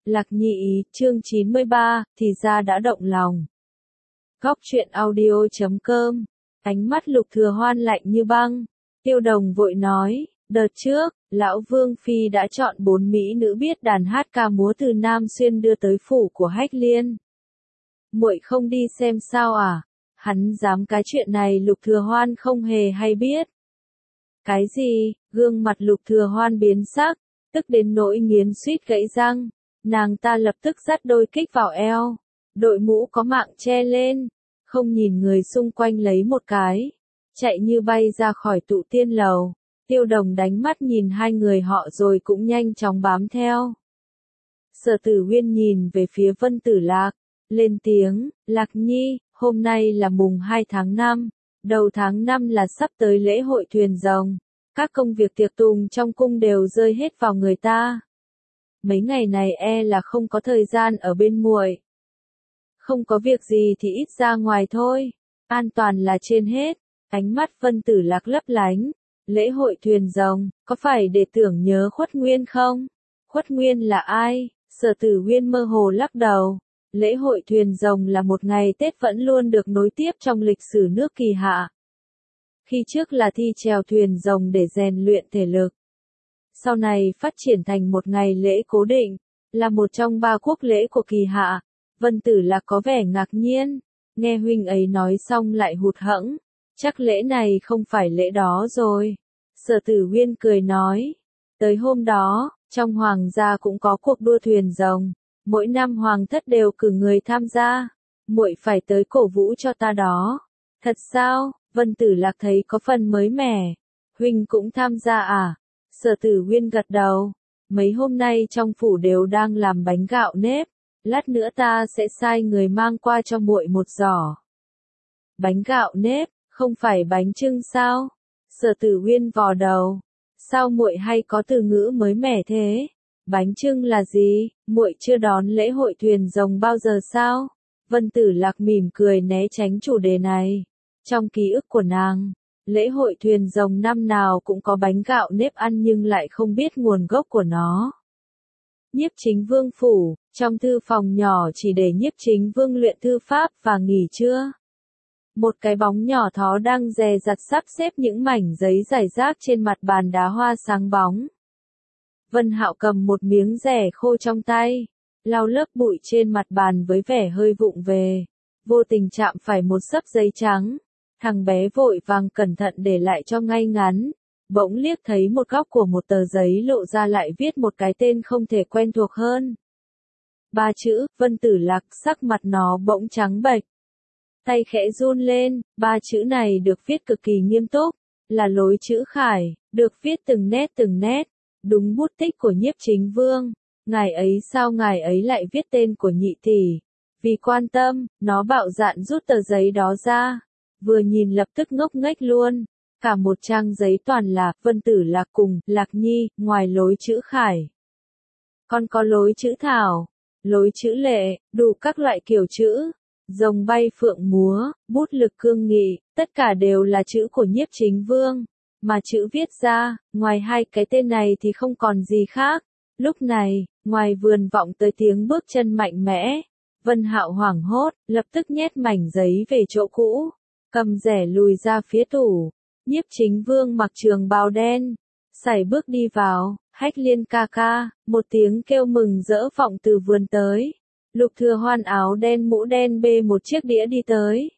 Lạc Nhị, chương 93, thì ra đã động lòng. Góc truyện audio.com. Ánh mắt Lục Thừa Hoan lạnh như băng. Tiêu Đồng vội nói, đợt trước, lão Vương Phi đã chọn 4 mỹ nữ biết đàn hát ca múa từ Nam Xuyên đưa tới phủ của Hách Liên. Muội không đi xem sao à? Hắn dám cái chuyện này Lục Thừa Hoan không hề hay biết. Cái gì? Gương mặt Lục Thừa Hoan biến sắc, tức đến nỗi nghiến suýt gãy răng. Nàng ta lập tức dắt đôi kích vào eo, đội mũ có mạng che lên, không nhìn người xung quanh lấy một cái, chạy như bay ra khỏi tụ tiên lầu. Tiêu Đồng đánh mắt nhìn hai người họ rồi cũng nhanh chóng bám theo. Sở Tử Huyên nhìn về phía Vân Tử Lạc, lên tiếng, Lạc Nhi, hôm nay là mùng 2 tháng 5, đầu tháng 5 là sắp tới lễ hội thuyền rồng, các công việc tiệc tùng trong cung đều rơi hết vào người ta. Mấy ngày này là không có thời gian ở bên muội. Không có việc gì thì ít ra ngoài thôi, an toàn là trên hết. Ánh mắt Vân Tử Lạc lấp lánh, lễ hội thuyền rồng, có phải để tưởng nhớ Khuất Nguyên không? Khuất Nguyên là ai? Sở Tử Huyên mơ hồ lắc đầu. Lễ hội thuyền rồng là một ngày Tết vẫn luôn được nối tiếp trong lịch sử nước Kỳ Hạ. Khi trước là thi chèo thuyền rồng để rèn luyện thể lực. Sau này phát triển thành một ngày lễ cố định, là một trong 3 quốc lễ của Kỳ Hạ. Vân Tử Lạc có vẻ ngạc nhiên, nghe huynh ấy nói xong lại hụt hẫng, chắc lễ này không phải lễ đó rồi. Sở Tử Huyên cười nói, tới hôm đó, trong hoàng gia cũng có cuộc đua thuyền rồng, mỗi năm hoàng thất đều cử người tham gia, muội phải tới cổ vũ cho ta đó. Thật sao? Vân Tử Lạc thấy có phần mới mẻ. Huynh cũng tham gia à? Sở Tử Huyên gật đầu, mấy hôm nay trong phủ đều đang làm bánh gạo nếp, lát nữa ta sẽ sai người mang qua cho muội một giỏ. Bánh gạo nếp, không phải bánh chưng sao? Sở Tử Huyên vò đầu, sao muội hay có từ ngữ mới mẻ thế? Bánh chưng là gì? Muội chưa đón lễ hội thuyền rồng bao giờ sao? Vân Tử Lạc mỉm cười né tránh chủ đề này. Trong ký ức của nàng, lễ hội thuyền rồng năm nào cũng có bánh gạo nếp ăn nhưng lại không biết nguồn gốc của nó. Nhiếp Chính Vương phủ, trong thư phòng nhỏ chỉ để Nhiếp Chính Vương luyện thư pháp và nghỉ trưa. Một cái bóng nhỏ thó đang dè dặt sắp xếp những mảnh giấy rải rác trên mặt bàn đá hoa sáng bóng. Vân Hạo cầm một miếng dẻ khô trong tay, lau lớp bụi trên mặt bàn với vẻ hơi vụng về, vô tình chạm phải một xấp giấy trắng. Thằng bé vội vàng cẩn thận để lại cho ngay ngắn, bỗng liếc thấy một góc của một tờ giấy lộ ra lại viết một cái tên không thể quen thuộc hơn. 3 chữ, Vân Tử Lạc, sắc mặt nó bỗng trắng bệch. Tay khẽ run lên, 3 chữ này được viết cực kỳ nghiêm túc, là lối chữ khải, được viết từng nét, đúng bút tích của Nhiếp Chính Vương. Ngài ấy sao ngài ấy lại viết tên của nhị tỷ? Vì quan tâm, nó bạo dạn rút tờ giấy đó ra. Vừa nhìn lập tức ngốc nghếch luôn, cả một trang giấy toàn là Vân Tử Lạc cùng Lạc Nhi, ngoài lối chữ khải. Còn có lối chữ thảo, lối chữ lệ, đủ các loại kiểu chữ, rồng bay phượng múa, bút lực cương nghị, tất cả đều là chữ của Nhiếp Chính Vương, mà chữ viết ra, ngoài hai cái tên này thì không còn gì khác. Lúc này, ngoài vườn vọng tới tiếng bước chân mạnh mẽ, Vân Hạo hoảng hốt, lập tức nhét mảnh giấy về chỗ cũ. Cầm rẻ lùi ra phía tủ, Nhiếp Chính Vương mặc trường bào đen, sải bước đi vào. Hách Liên ca ca, một tiếng kêu mừng rỡ vọng từ vườn tới. Lục Thừa Hoan áo đen mũ đen bê một chiếc đĩa đi tới.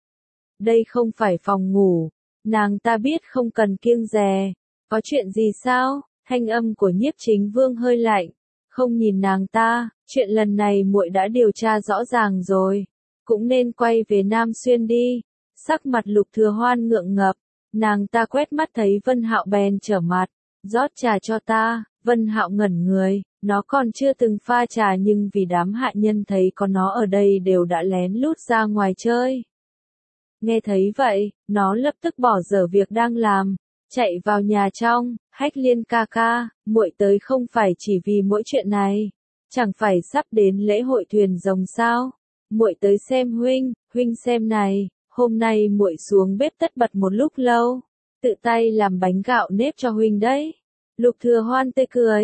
Đây không phải phòng ngủ, nàng ta biết không cần kiêng dè. Có chuyện gì sao? Thanh âm của Nhiếp Chính Vương hơi lạnh, không nhìn nàng ta, chuyện lần này muội đã điều tra rõ ràng rồi, cũng nên quay về Nam Xuyên đi. Sắc mặt Lục Thừa Hoan ngượng ngập, nàng ta quét mắt thấy Vân Hạo bèn trở mặt, rót trà cho ta. Vân Hạo ngẩn người, nó còn chưa từng pha trà nhưng vì đám hạ nhân thấy có nó ở đây đều đã lén lút ra ngoài chơi. Nghe thấy vậy, nó lập tức bỏ dở việc đang làm, chạy vào nhà trong. Hách Liên ca ca, muội tới không phải chỉ vì mỗi chuyện này, chẳng phải sắp đến lễ hội thuyền rồng sao? Muội tới xem huynh xem này. Hôm nay muội xuống bếp tất bật một lúc lâu, tự tay làm bánh gạo nếp cho huynh đấy. Lục Thừa Hoan tươi cười,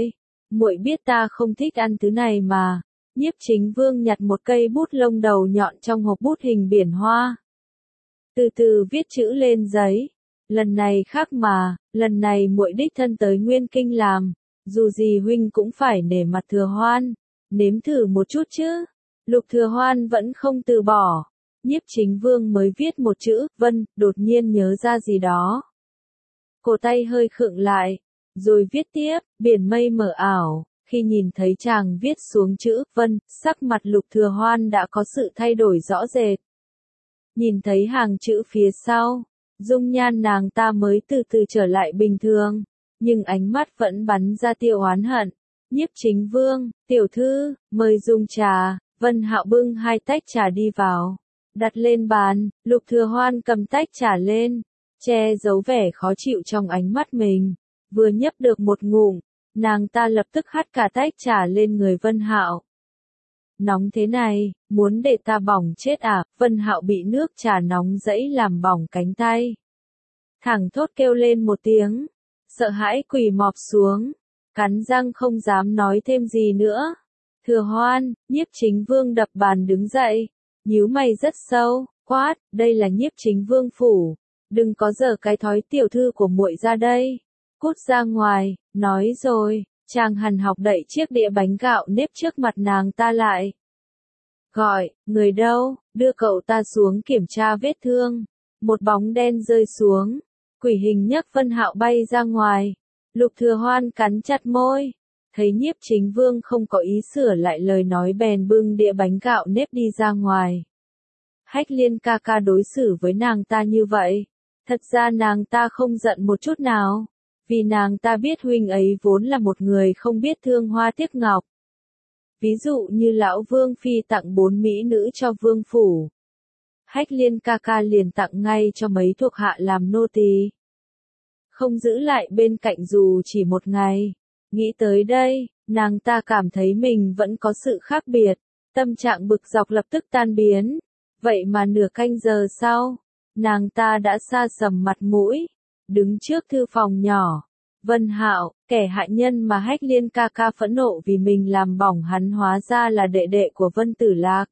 muội biết ta không thích ăn thứ này mà. Nhiếp Chính Vương nhặt một cây bút lông đầu nhọn trong hộp bút hình biển hoa. Từ từ viết chữ lên giấy. Lần này khác mà, lần này muội đích thân tới Nguyên Kinh làm, dù gì huynh cũng phải nể mặt Thừa Hoan, nếm thử một chút chứ. Lục Thừa Hoan vẫn không từ bỏ. Nhiếp Chính Vương mới viết một chữ, vân, đột nhiên nhớ ra gì đó. Cổ tay hơi khựng lại, rồi viết tiếp, biển mây mờ ảo. Khi nhìn thấy chàng viết xuống chữ vân, sắc mặt Lục Thừa Hoan đã có sự thay đổi rõ rệt. Nhìn thấy hàng chữ phía sau, dung nhan nàng ta mới từ từ trở lại bình thường, nhưng ánh mắt vẫn bắn ra tia oán hận. Nhiếp Chính Vương, tiểu thư, mời dùng trà. Vân Hạo bưng 2 tách trà đi vào, đặt lên bàn. Lục Thừa Hoan cầm tách trà lên, che giấu vẻ khó chịu trong ánh mắt mình. Vừa nhấp được một ngụm, nàng ta lập tức hắt cả tách trà lên người Vân Hạo. Nóng thế này, muốn để ta bỏng chết à? Vân Hạo bị nước trà nóng dẫy làm bỏng cánh tay. Thẳng thốt kêu lên một tiếng, sợ hãi quỳ mọp xuống, cắn răng không dám nói thêm gì nữa. Thừa Hoan, Nhiếp Chính Vương đập bàn đứng dậy, nhíu mày rất sâu, quát, đây là Nhiếp Chính Vương phủ, đừng có giở cái thói tiểu thư của muội ra đây. Cút ra ngoài, nói rồi, chàng hằn học đẩy chiếc đĩa bánh gạo nếp trước mặt nàng ta lại. Gọi, người đâu, đưa cậu ta xuống kiểm tra vết thương. Một bóng đen rơi xuống, quỷ hình nhấc Vân Hạo bay ra ngoài. Lục Thừa Hoan cắn chặt môi, thấy Nhiếp Chính Vương không có ý sửa lại lời nói bèn bưng đĩa bánh gạo nếp đi ra ngoài. Hách Liên ca ca đối xử với nàng ta như vậy, thật ra nàng ta không giận một chút nào, vì nàng ta biết huynh ấy vốn là một người không biết thương hoa tiếc ngọc. Ví dụ như lão Vương phi tặng 4 mỹ nữ cho vương phủ, Hách Liên ca ca liền tặng ngay cho mấy thuộc hạ làm nô tỳ, không giữ lại bên cạnh dù chỉ một ngày. Nghĩ tới đây, nàng ta cảm thấy mình vẫn có sự khác biệt, tâm trạng bực dọc lập tức tan biến. Vậy mà nửa canh giờ sau, nàng ta đã sa sầm mặt mũi, đứng trước thư phòng nhỏ. Vân Hạo, kẻ hại nhân mà Hách Liên ca ca phẫn nộ vì mình làm bỏng hắn hóa ra là đệ đệ của Vân Tử Lạc.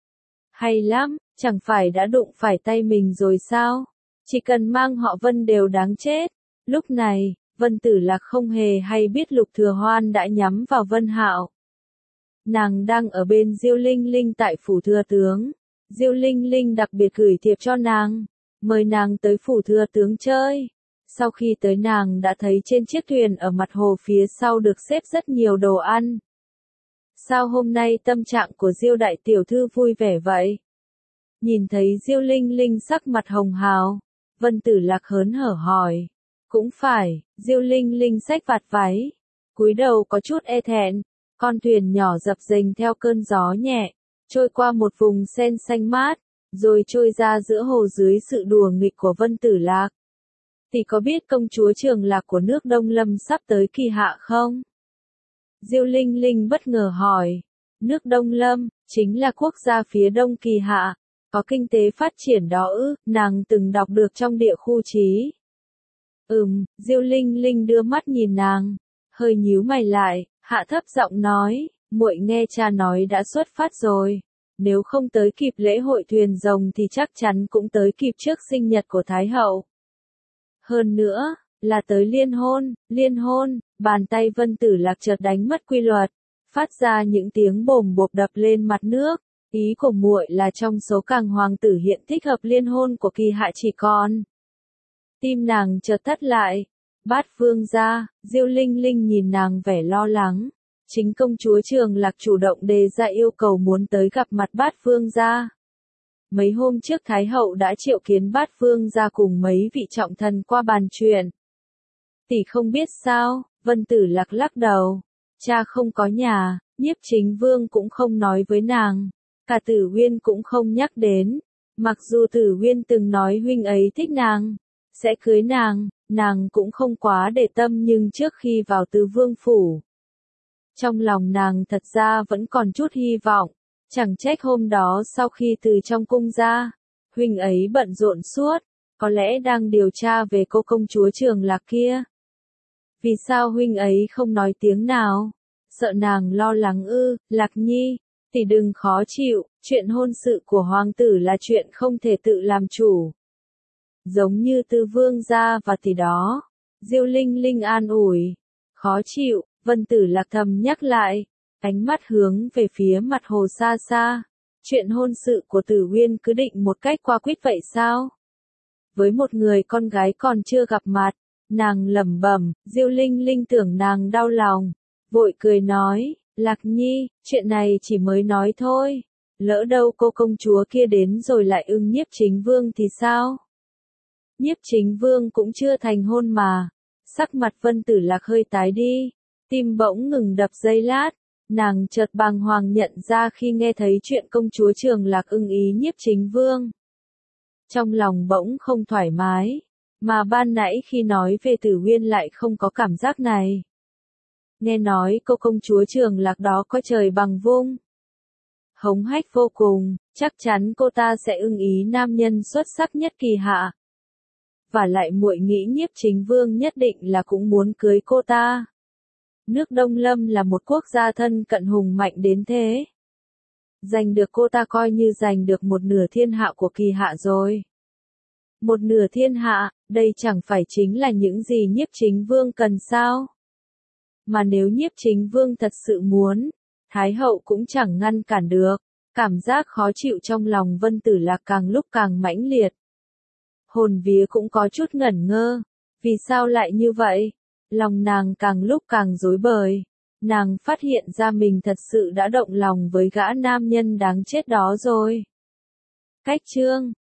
Hay lắm, chẳng phải đã đụng phải tay mình rồi sao? Chỉ cần mang họ Vân đều đáng chết. Lúc này, Vân Tử Lạc không hề hay biết Lục Thừa Hoan đã nhắm vào Vân Hạo. Nàng đang ở bên Diêu Linh Linh tại phủ thừa tướng. Diêu Linh Linh đặc biệt gửi thiệp cho nàng, mời nàng tới phủ thừa tướng chơi. Sau khi tới nàng đã thấy trên chiếc thuyền ở mặt hồ phía sau được xếp rất nhiều đồ ăn. Sao hôm nay tâm trạng của Diêu đại tiểu thư vui vẻ vậy? Nhìn thấy Diêu Linh Linh sắc mặt hồng hào, Vân Tử Lạc hớn hở hỏi. Cũng phải, Diêu Linh Linh xách vạt váy, cúi đầu có chút e thẹn. Con thuyền nhỏ dập dềnh theo cơn gió nhẹ, trôi qua một vùng sen xanh mát, rồi trôi ra giữa hồ dưới sự đùa nghịch của Vân Tử Lạc. Tỷ có biết công chúa Trường Lạc của nước Đông Lâm sắp tới kỳ hạ không? Diêu Linh Linh bất ngờ hỏi. Nước Đông Lâm, chính là quốc gia phía đông kỳ hạ, có kinh tế phát triển đó ư? Nàng từng đọc được trong địa khu chí. Diêu Linh Linh đưa mắt nhìn nàng, hơi nhíu mày lại, hạ thấp giọng nói, muội nghe cha nói đã xuất phát rồi, nếu không tới kịp lễ hội thuyền rồng thì chắc chắn cũng tới kịp trước sinh nhật của Thái hậu. Hơn nữa, là tới liên hôn, bàn tay Vân Tử Lạc chợt đánh mất quy luật, phát ra những tiếng bồm bộp đập lên mặt nước. Ý của muội là trong số càng hoàng tử hiện thích hợp liên hôn của kỳ hạ chỉ còn. Tim nàng chợt thắt lại. Bát Vương gia, Diêu Linh Linh nhìn nàng vẻ lo lắng. Chính công chúa Trường Lạc chủ động đề ra yêu cầu muốn tới gặp mặt Bát Vương gia. Mấy hôm trước Thái hậu đã triệu kiến Bát Vương gia cùng mấy vị trọng thần qua bàn chuyện. Tỷ không biết sao? Vân Tử Lạc lắc đầu. Cha không có nhà, Nhiếp Chính Vương cũng không nói với nàng. Cả Tử Uyên cũng không nhắc đến. Mặc dù Tử Uyên từng nói huynh ấy thích nàng, sẽ cưới nàng cũng không quá để tâm, nhưng trước khi vào Tứ Vương phủ, trong lòng nàng thật ra vẫn còn chút hy vọng. Chẳng trách hôm đó sau khi từ trong cung ra, huynh ấy bận rộn suốt, có lẽ đang điều tra về cô công chúa Trường Lạc kia. Vì sao huynh ấy không nói tiếng nào? Sợ nàng lo lắng ư? Lạc Nhi, tỷ đừng khó chịu, chuyện hôn sự của hoàng tử là chuyện không thể tự làm chủ. Giống như Tư Vương gia và tỷ đó. Diêu Linh Linh an ủi. Khó chịu, Vân Tử Lạc thầm nhắc lại, ánh mắt hướng về phía mặt hồ xa xa. Chuyện hôn sự của Tử Uyên cứ định một cách qua quýt vậy sao? Với một người con gái còn chưa gặp mặt, nàng lẩm bẩm, Diêu Linh Linh tưởng nàng đau lòng, vội cười nói, Lạc Nhi, chuyện này chỉ mới nói thôi, lỡ đâu cô công chúa kia đến rồi lại ưng Nhiếp Chính Vương thì sao? Nhiếp Chính Vương cũng chưa thành hôn mà. Sắc mặt Vân Tử Lạc hơi tái đi, tim bỗng ngừng đập giây lát, nàng chợt bàng hoàng nhận ra khi nghe thấy chuyện công chúa Trường Lạc ưng ý Nhiếp Chính Vương. Trong lòng bỗng không thoải mái, mà ban nãy khi nói về Tử Uyên lại không có cảm giác này. Nghe nói cô công chúa Trường Lạc đó có trời bằng vung. Hống hách vô cùng, chắc chắn cô ta sẽ ưng ý nam nhân xuất sắc nhất kỳ hạ. Và lại muội nghĩ Nhiếp Chính Vương nhất định là cũng muốn cưới cô ta. Nước Đông Lâm là một quốc gia thân cận hùng mạnh đến thế. Giành được cô ta coi như giành được một nửa thiên hạ của kỳ hạ rồi. Một nửa thiên hạ, đây chẳng phải chính là những gì Nhiếp Chính Vương cần sao? Mà nếu Nhiếp Chính Vương thật sự muốn, Thái hậu cũng chẳng ngăn cản được. Cảm giác khó chịu trong lòng Vân Tử Lạc càng lúc càng mãnh liệt. Hồn vía cũng có chút ngẩn ngơ. Vì sao lại như vậy? Lòng nàng càng lúc càng rối bời. Nàng phát hiện ra mình thật sự đã động lòng với gã nam nhân đáng chết đó rồi. Cách chương